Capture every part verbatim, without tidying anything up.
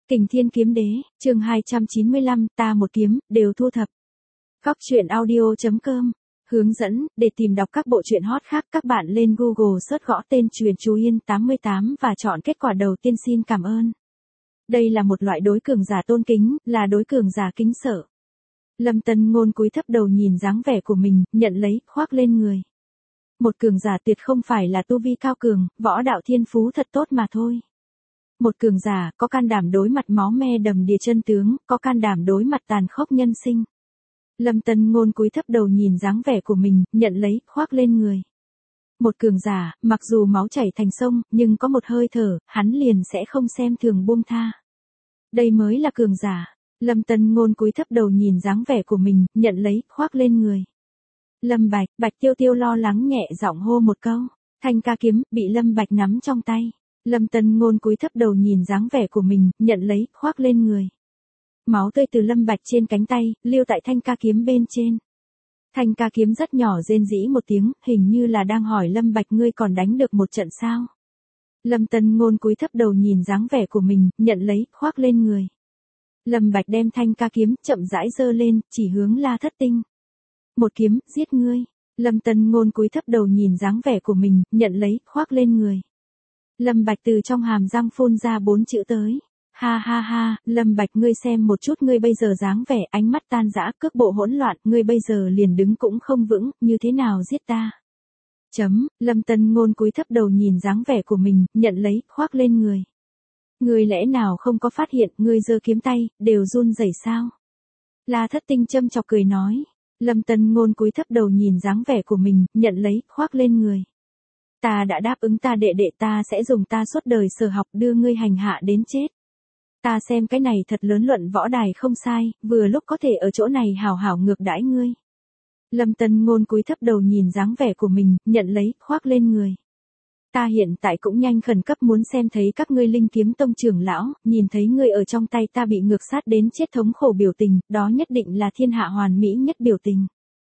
Kình Thiên Kiếm Đế, chương hai trăm chín mươi lăm, ta một kiếm, đều thu thập. Góc truyện audio.com. Hướng dẫn, để tìm đọc các bộ truyện hot khác các bạn lên Google search gõ tên Truyền Chú Yên tám mươi tám và chọn kết quả đầu tiên. Xin cảm ơn. Đây là một loại đối cường giả tôn kính, là đối cường giả kính sợ. Lâm Tân Ngôn cúi thấp đầu nhìn dáng vẻ của mình, nhận lấy, khoác lên người. Một cường giả tuyệt không phải là tu vi cao cường, võ đạo thiên phú thật tốt mà thôi. Một cường giả, có can đảm đối mặt máu me đầm đìa chân tướng, có can đảm đối mặt tàn khốc nhân sinh. Lâm Tân Ngôn cúi thấp đầu nhìn dáng vẻ của mình, nhận lấy, khoác lên người. Một cường giả, mặc dù máu chảy thành sông, nhưng có một hơi thở, hắn liền sẽ không xem thường buông tha. Đây mới là cường giả. Lâm Tân Ngôn cúi thấp đầu nhìn dáng vẻ của mình, nhận lấy, khoác lên người. Lâm Bạch, Bạch Tiêu Tiêu lo lắng nhẹ giọng hô một câu. Thanh ca kiếm, bị Lâm Bạch nắm trong tay. Lâm Tân Ngôn cúi thấp đầu nhìn dáng vẻ của mình, nhận lấy, khoác lên người. Máu tươi từ Lâm Bạch trên cánh tay, lưu tại thanh ca kiếm bên trên. Thanh ca kiếm rất nhỏ rên rỉ một tiếng, hình như là đang hỏi Lâm Bạch ngươi còn đánh được một trận sao. Lâm Tân Ngôn cúi thấp đầu nhìn dáng vẻ của mình, nhận lấy, khoác lên người. Lâm Bạch đem thanh ca kiếm, chậm rãi giơ lên, chỉ hướng La Thất Tinh. Một kiếm, giết ngươi. Lâm Tân Ngôn cúi thấp đầu nhìn dáng vẻ của mình, nhận lấy, khoác lên người. Lâm Bạch từ trong hàm răng phun ra bốn chữ tới. Ha ha ha, Lâm Bạch ngươi xem một chút ngươi bây giờ dáng vẻ, ánh mắt tan rã, cước bộ hỗn loạn, ngươi bây giờ liền đứng cũng không vững, như thế nào giết ta? Chấm, Lâm Tân Ngôn cúi thấp đầu nhìn dáng vẻ của mình, nhận lấy, khoác lên người. Ngươi lẽ nào không có phát hiện, ngươi giơ kiếm tay, đều run rẩy sao? La Thất Tinh châm chọc cười nói. Lâm Tân Ngôn cúi thấp đầu nhìn dáng vẻ của mình, nhận lấy, khoác lên người. Ta đã đáp ứng ta đệ đệ ta sẽ dùng ta suốt đời sở học đưa ngươi hành hạ đến chết. Ta xem cái này thật lớn luận võ đài không sai, vừa lúc có thể ở chỗ này hào hảo ngược đãi ngươi. Lâm Tân Ngôn cúi thấp đầu nhìn dáng vẻ của mình, nhận lấy, khoác lên người. Ta hiện tại cũng nhanh khẩn cấp muốn xem thấy các ngươi Linh Kiếm Tông trưởng lão, nhìn thấy ngươi ở trong tay ta bị ngược sát đến chết thống khổ biểu tình, đó nhất định là thiên hạ hoàn mỹ nhất biểu tình.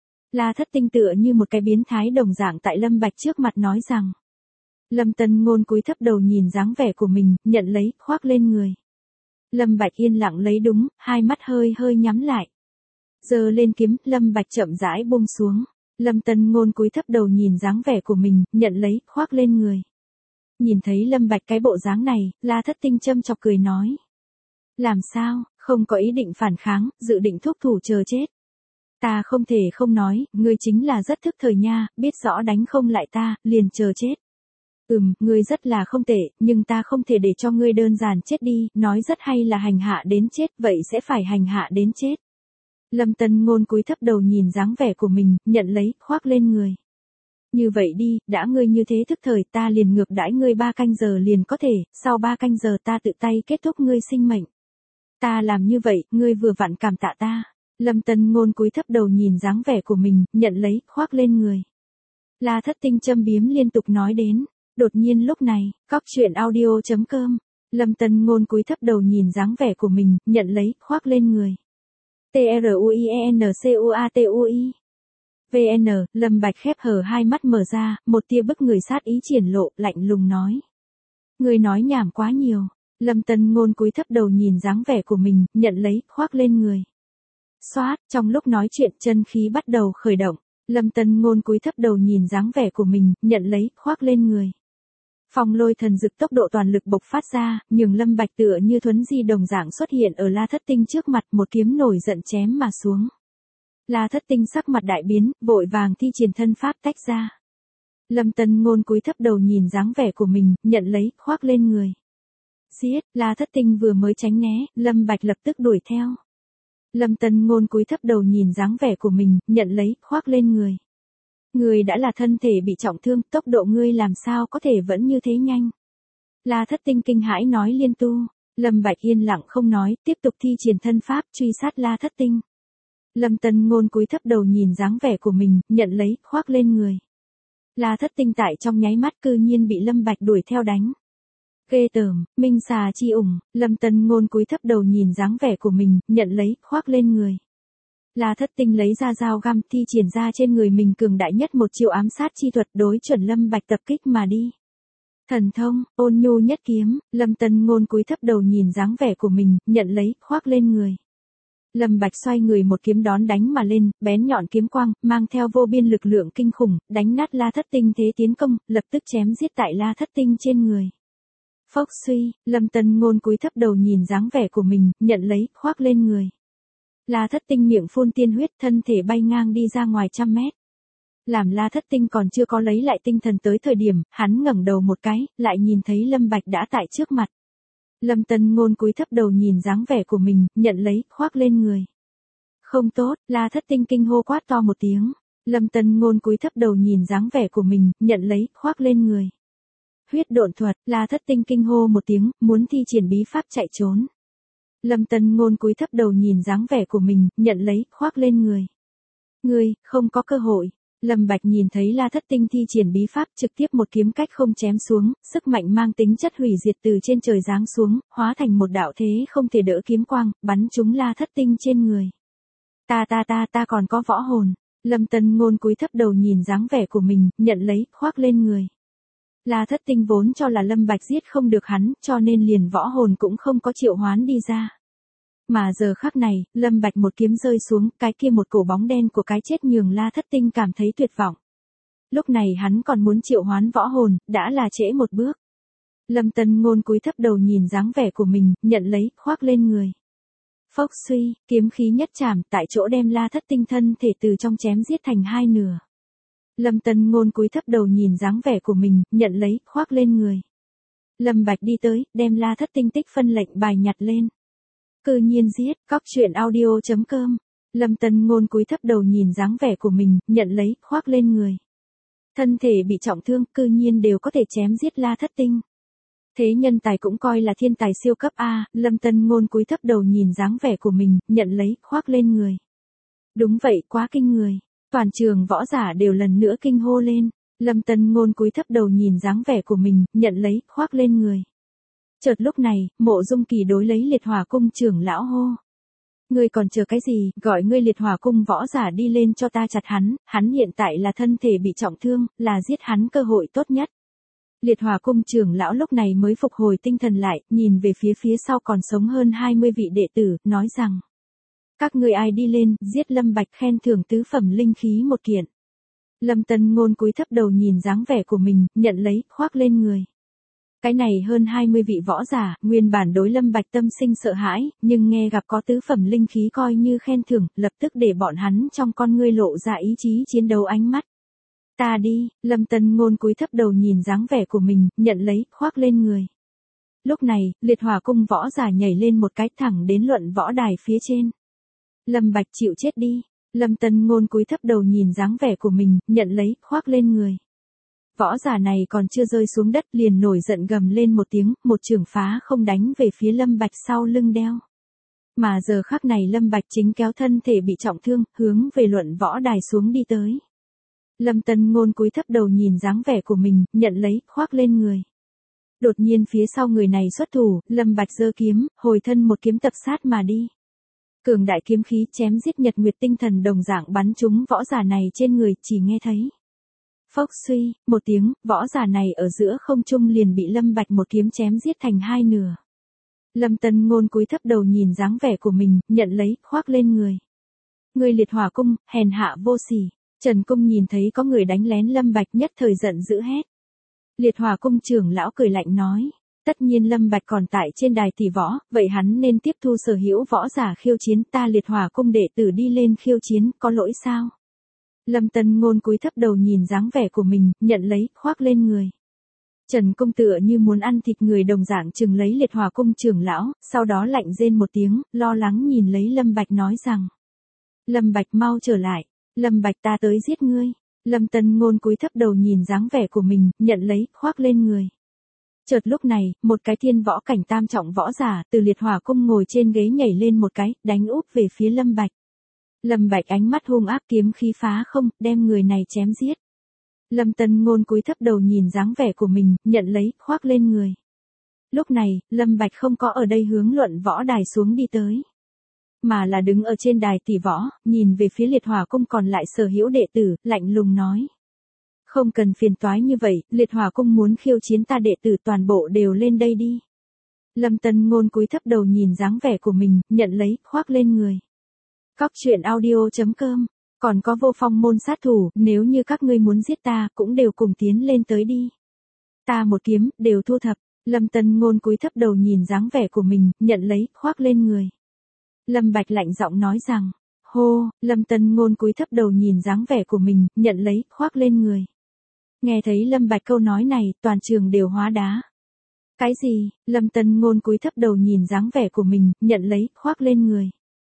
La Thất Tinh tựa như một cái biến thái đồng dạng tại Lâm Bạch trước mặt nói rằng. Lâm Tân Ngôn cúi thấp đầu nhìn dáng vẻ của mình, nhận lấy, khoác lên người. Lâm Bạch yên lặng lấy đúng, hai mắt hơi hơi nhắm lại. Giơ lên kiếm, Lâm Bạch chậm rãi buông xuống. Lâm Tân Ngôn cúi thấp đầu nhìn dáng vẻ của mình, nhận lấy, khoác lên người. Nhìn thấy Lâm Bạch cái bộ dáng này, La Thất Tinh châm chọc cười nói. Làm sao, không có ý định phản kháng, dự định thúc thủ chờ chết. Ta không thể không nói, ngươi chính là rất thức thời nha, biết rõ đánh không lại ta, liền chờ chết. Ừm, ngươi rất là không tệ, nhưng ta không thể để cho ngươi đơn giản chết đi, nói rất hay là hành hạ đến chết, vậy sẽ phải hành hạ đến chết. Lâm Tân Ngôn cúi thấp đầu nhìn dáng vẻ của mình, nhận lấy, khoác lên người. Như vậy đi, đã ngươi như thế thức thời ta liền ngược đãi ngươi ba canh giờ liền có thể, sau ba canh giờ ta tự tay kết thúc ngươi sinh mệnh. Ta làm như vậy, ngươi vừa vặn cảm tạ ta. Lâm Tân Ngôn cúi thấp đầu nhìn dáng vẻ của mình, nhận lấy, khoác lên người. La Thất Tinh châm biếm liên tục nói đến. Đột nhiên lúc này, góc truyện audio.com. Lâm Tân Ngôn cúi thấp đầu nhìn dáng vẻ của mình, nhận lấy, khoác lên người. T R U I E N C U A T U I. V N, Lâm Bạch khép hờ hai mắt mở ra, một tia bức người sát ý triển lộ, lạnh lùng nói. Người nói nhảm quá nhiều. Lâm Tân Ngôn cúi thấp đầu nhìn dáng vẻ của mình, nhận lấy, khoác lên người. Xoát, trong lúc nói chuyện chân khí bắt đầu khởi động. Lâm Tân Ngôn cúi thấp đầu nhìn dáng vẻ của mình, nhận lấy, khoác lên người. Phong lôi thần dực tốc độ toàn lực bộc phát ra, nhường Lâm Bạch tựa như thuấn di đồng dạng xuất hiện ở La Thất Tinh trước mặt, một kiếm nổi giận chém mà xuống. La Thất Tinh sắc mặt đại biến, vội vàng thi triển thân pháp tách ra. Lâm Tân Ngôn cúi thấp đầu nhìn dáng vẻ của mình, nhận lấy, khoác lên người. Giết, La Thất Tinh vừa mới tránh né, Lâm Bạch lập tức đuổi theo. Lâm Tân Ngôn cúi thấp đầu nhìn dáng vẻ của mình, nhận lấy, khoác lên người. Ngươi đã là thân thể bị trọng thương, tốc độ ngươi làm sao có thể vẫn như thế nhanh. La Thất Tinh kinh hãi nói liên tu. Lâm Bạch yên lặng không nói, tiếp tục thi triển thân pháp, truy sát La Thất Tinh. Lâm Tân Ngôn cúi thấp đầu nhìn dáng vẻ của mình, nhận lấy, khoác lên người. La Thất Tinh tại trong nháy mắt cư nhiên bị Lâm Bạch đuổi theo đánh. Ghê tởm, minh xà chi ủng, Lâm Tân Ngôn cúi thấp đầu nhìn dáng vẻ của mình, nhận lấy, khoác lên người. La Thất Tinh lấy ra dao găm thi triển ra trên người mình cường đại nhất một chiêu ám sát chi thuật đối chuẩn Lâm Bạch tập kích mà đi. Thần thông, ôn nhu nhất kiếm, Lâm Tân Ngôn cúi thấp đầu nhìn dáng vẻ của mình, nhận lấy, khoác lên người. Lâm Bạch xoay người một kiếm đón đánh mà lên, bén nhọn kiếm quang, mang theo vô biên lực lượng kinh khủng, đánh nát La Thất Tinh thế tiến công, lập tức chém giết tại La Thất Tinh trên người. Phốc suy, Lâm Tân Ngôn cúi thấp đầu nhìn dáng vẻ của mình, nhận lấy, khoác lên người. La Thất Tinh miệng phun tiên huyết, thân thể bay ngang đi ra ngoài trăm mét. Làm La Thất Tinh còn chưa có lấy lại tinh thần tới thời điểm, hắn ngẩng đầu một cái, lại nhìn thấy Lâm Bạch đã tại trước mặt. Lâm Tân Ngôn cúi thấp đầu nhìn dáng vẻ của mình, nhận lấy, khoác lên người. Không tốt, La Thất Tinh kinh hô quát to một tiếng. Lâm Tân Ngôn cúi thấp đầu nhìn dáng vẻ của mình, nhận lấy, khoác lên người. Huyết độn thuật, La Thất Tinh kinh hô một tiếng, muốn thi triển bí pháp chạy trốn. Lâm Tân Ngôn cúi thấp đầu nhìn dáng vẻ của mình, nhận lấy, khoác lên người. Ngươi, không có cơ hội. Lâm Bạch nhìn thấy La Thất Tinh thi triển bí pháp, trực tiếp một kiếm cách không chém xuống, sức mạnh mang tính chất hủy diệt từ trên trời giáng xuống, hóa thành một đạo thế không thể đỡ kiếm quang, bắn trúng La Thất Tinh trên người. Ta ta ta ta còn có võ hồn. Lâm Tân Ngôn cúi thấp đầu nhìn dáng vẻ của mình, nhận lấy, khoác lên người. La Thất Tinh vốn cho là Lâm Bạch giết không được hắn, cho nên liền võ hồn cũng không có triệu hoán đi ra. Mà giờ khắc này, Lâm Bạch một kiếm rơi xuống, cái kia một cổ bóng đen của cái chết nhường La Thất Tinh cảm thấy tuyệt vọng. Lúc này hắn còn muốn triệu hoán võ hồn, đã là trễ một bước. Lâm Tân Ngôn cúi thấp đầu nhìn dáng vẻ của mình, nhận lấy, khoác lên người. Phốc suy, kiếm khí nhất chạm, tại chỗ đem La Thất Tinh thân thể từ trong chém giết thành hai nửa. Lâm Tân Ngôn cúi thấp đầu nhìn dáng vẻ của mình, nhận lấy, khoác lên người. Lâm Bạch đi tới, đem La Thất Tinh tích phân lệnh bài nhặt lên. Cư nhiên giết, cóc truyện audio chấm com. Lâm Tân Ngôn cúi thấp đầu nhìn dáng vẻ của mình, nhận lấy, khoác lên người. Thân thể bị trọng thương, cư nhiên đều có thể chém giết La Thất Tinh. Thế nhân tài cũng coi là thiên tài siêu cấp A, Lâm Tân Ngôn cúi thấp đầu nhìn dáng vẻ của mình, nhận lấy, khoác lên người. Đúng vậy, quá kinh người. Toàn trường võ giả đều lần nữa kinh hô lên. Lâm Tân Ngôn cúi thấp đầu nhìn dáng vẻ của mình, nhận lấy, khoác lên người. Chợt lúc này, Mộ Dung Kỳ đối lấy Liệt Hỏa Cung trưởng lão hô. Ngươi còn chờ cái gì, gọi ngươi Liệt Hỏa Cung võ giả đi lên cho ta chặt hắn, hắn hiện tại là thân thể bị trọng thương, là giết hắn cơ hội tốt nhất. Liệt Hỏa Cung trưởng lão lúc này mới phục hồi tinh thần lại, nhìn về phía phía sau còn sống hơn hai mươi vị đệ tử, nói rằng. Các ngươi ai đi lên, giết Lâm Bạch khen thưởng tứ phẩm linh khí một kiện. Lâm Tân Ngôn cúi thấp đầu nhìn dáng vẻ của mình, nhận lấy, khoác lên người. Cái này hơn hai mươi vị võ giả, nguyên bản đối Lâm Bạch tâm sinh sợ hãi, nhưng nghe gặp có tứ phẩm linh khí coi như khen thưởng, lập tức để bọn hắn trong con ngươi lộ ra ý chí chiến đấu ánh mắt. Ta đi, Lâm Tân Ngôn cúi thấp đầu nhìn dáng vẻ của mình, nhận lấy, khoác lên người. Lúc này, Liệt Hỏa Cung võ giả nhảy lên một cái thẳng đến luận võ đài phía trên. Lâm Bạch chịu chết đi. Lâm Tân Ngôn cúi thấp đầu nhìn dáng vẻ của mình, nhận lấy, khoác lên người. Võ giả này còn chưa rơi xuống đất liền nổi giận gầm lên một tiếng, một chưởng phá không đánh về phía Lâm Bạch sau lưng đeo. Mà giờ khắc này Lâm Bạch chính kéo thân thể bị trọng thương, hướng về luận võ đài xuống đi tới. Lâm Tân Ngôn cúi thấp đầu nhìn dáng vẻ của mình, nhận lấy, khoác lên người. Đột nhiên phía sau người này xuất thủ, Lâm Bạch giơ kiếm, hồi thân một kiếm tập sát mà đi. Cường đại kiếm khí chém giết nhật nguyệt tinh thần đồng dạng bắn trúng võ giả này trên người, chỉ nghe thấy. Phốc suy, một tiếng, võ giả này ở giữa không trung liền bị Lâm Bạch một kiếm chém giết thành hai nửa. Lâm Tân Ngôn cúi thấp đầu nhìn dáng vẻ của mình, nhận lấy, khoác lên người. Người Liệt Hỏa Cung, hèn hạ vô sỉ. Trần Cung nhìn thấy có người đánh lén Lâm Bạch nhất thời giận dữ hét. Liệt Hỏa Cung trưởng lão cười lạnh nói. Tất nhiên Lâm Bạch còn tại trên đài tỷ võ, vậy hắn nên tiếp thu sở hữu võ giả khiêu chiến, ta Liệt Hỏa Cung đệ tử đi lên khiêu chiến, có lỗi sao? Lâm Tân Ngôn cúi thấp đầu nhìn dáng vẻ của mình, nhận lấy, khoác lên người. Trần Cung tựa như muốn ăn thịt người đồng dạng chừng lấy Liệt Hỏa Cung trưởng lão, sau đó lạnh rên một tiếng, lo lắng nhìn lấy Lâm Bạch nói rằng. Lâm Bạch mau trở lại, Lâm Bạch ta tới giết ngươi. Lâm Tân Ngôn cúi thấp đầu nhìn dáng vẻ của mình, nhận lấy, khoác lên người. Chợt lúc này, một cái thiên võ cảnh tam trọng võ giả từ Liệt Hỏa Cung ngồi trên ghế nhảy lên một cái, đánh úp về phía Lâm Bạch. Lâm Bạch ánh mắt hung ác kiếm khí phá không, đem người này chém giết. Lâm Tân Ngôn cúi thấp đầu nhìn dáng vẻ của mình, nhận lấy, khoác lên người. Lúc này, Lâm Bạch không có ở đây hướng luận võ đài xuống đi tới, mà là đứng ở trên đài tỷ võ, nhìn về phía Liệt Hỏa Cung còn lại sở hữu đệ tử, lạnh lùng nói. Không cần phiền toái như vậy, liệt hỏa cung muốn khiêu chiến ta đệ tử toàn bộ đều lên đây đi. Lâm Tân Ngôn cúi thấp đầu nhìn dáng vẻ của mình, nhận lấy, khoác lên người. Cóc truyện audio chấm com, còn có Vô Phong môn sát thủ, nếu như các ngươi muốn giết ta, cũng đều cùng tiến lên tới đi. Ta một kiếm, đều thu thập. Lâm Tân Ngôn cúi thấp đầu nhìn dáng vẻ của mình, nhận lấy, khoác lên người. Lâm Bạch lạnh giọng nói rằng, hô, Lâm Tân Ngôn cúi thấp đầu nhìn dáng vẻ của mình, nhận lấy, khoác lên người. Nghe thấy Lâm Bạch câu nói này, toàn trường đều hóa đá. Cái gì? Lâm Tân Ngôn cúi thấp đầu nhìn dáng vẻ của mình, nhận lấy, khoác lên người.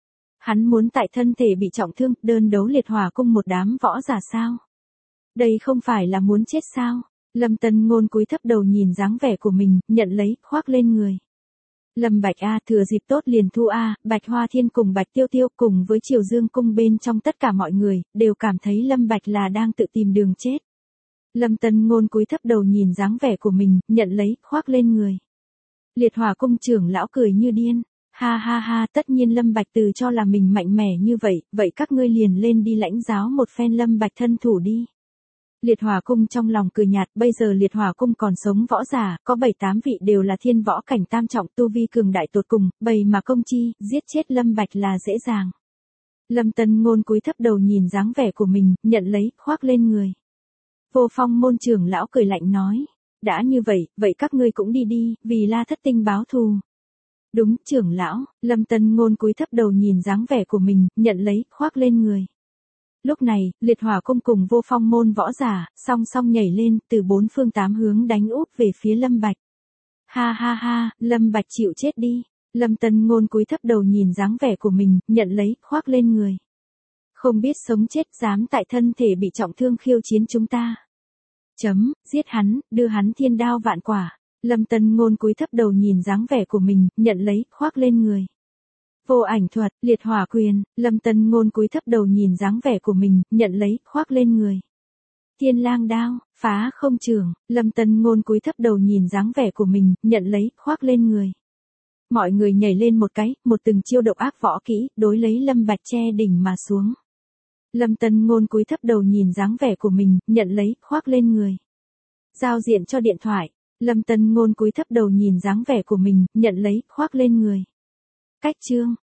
Hắn muốn tại thân thể bị trọng thương, đơn đấu liệt hỏa cung một đám võ giả sao? Đây không phải là muốn chết sao? Lâm Tân Ngôn cúi thấp đầu nhìn dáng vẻ của mình, nhận lấy, khoác lên người. Lâm Bạch a, thừa dịp tốt liền thu a, Bạch Hoa Thiên cùng Bạch Tiêu Tiêu cùng với Triều Dương cung bên trong tất cả mọi người, đều cảm thấy Lâm Bạch là đang tự tìm đường chết. Lâm Tân Ngôn cúi thấp đầu nhìn dáng vẻ của mình, nhận lấy, khoác lên người. Liệt hỏa cung trưởng lão cười như điên. Ha ha ha, tất nhiên Lâm Bạch từ cho là mình mạnh mẽ như vậy, vậy các ngươi liền lên đi lãnh giáo một phen Lâm Bạch thân thủ đi. Liệt hỏa cung trong lòng cười nhạt, bây giờ liệt hỏa cung còn sống võ giả, có bảy tám vị đều là thiên võ cảnh tam trọng tu vi cường đại tột cùng, bày mà công chi, giết chết Lâm Bạch là dễ dàng. Lâm Tân Ngôn cúi thấp đầu nhìn dáng vẻ của mình, nhận lấy, khoác lên người. Vô Phong môn trưởng lão cười lạnh nói, đã như vậy, vậy các ngươi cũng đi đi, vì La Thất Tinh báo thù. Đúng, trưởng lão. Lâm Tân Ngôn cúi thấp đầu nhìn dáng vẻ của mình, nhận lấy, khoác lên người. Lúc này, liệt hỏa cung cùng Vô Phong môn võ giả, song song nhảy lên, từ bốn phương tám hướng đánh úp về phía Lâm Bạch. Ha ha ha, Lâm Bạch chịu chết đi. Lâm Tân Ngôn cúi thấp đầu nhìn dáng vẻ của mình, nhận lấy, khoác lên người. Không biết sống chết, dám tại thân thể bị trọng thương khiêu chiến chúng ta. Chấm, giết hắn, đưa hắn thiên đao vạn quả. Lâm Tân Ngôn cúi thấp đầu nhìn dáng vẻ của mình, nhận lấy, khoác lên người. Vô ảnh thuật, liệt hỏa quyền, Lâm Tân Ngôn cúi thấp đầu nhìn dáng vẻ của mình, nhận lấy, khoác lên người. Thiên lang đao, phá không trường, Lâm Tân Ngôn cúi thấp đầu nhìn dáng vẻ của mình, nhận lấy, khoác lên người. Mọi người nhảy lên một cái, một từng chiêu độc ác võ kỹ, đối lấy Lâm Bạch che đỉnh mà xuống. Lâm Tân Ngôn cúi thấp đầu nhìn dáng vẻ của mình, nhận lấy, khoác lên người. Giao diện cho điện thoại. Lâm Tân Ngôn cúi thấp đầu nhìn dáng vẻ của mình, nhận lấy, khoác lên người. Cách chương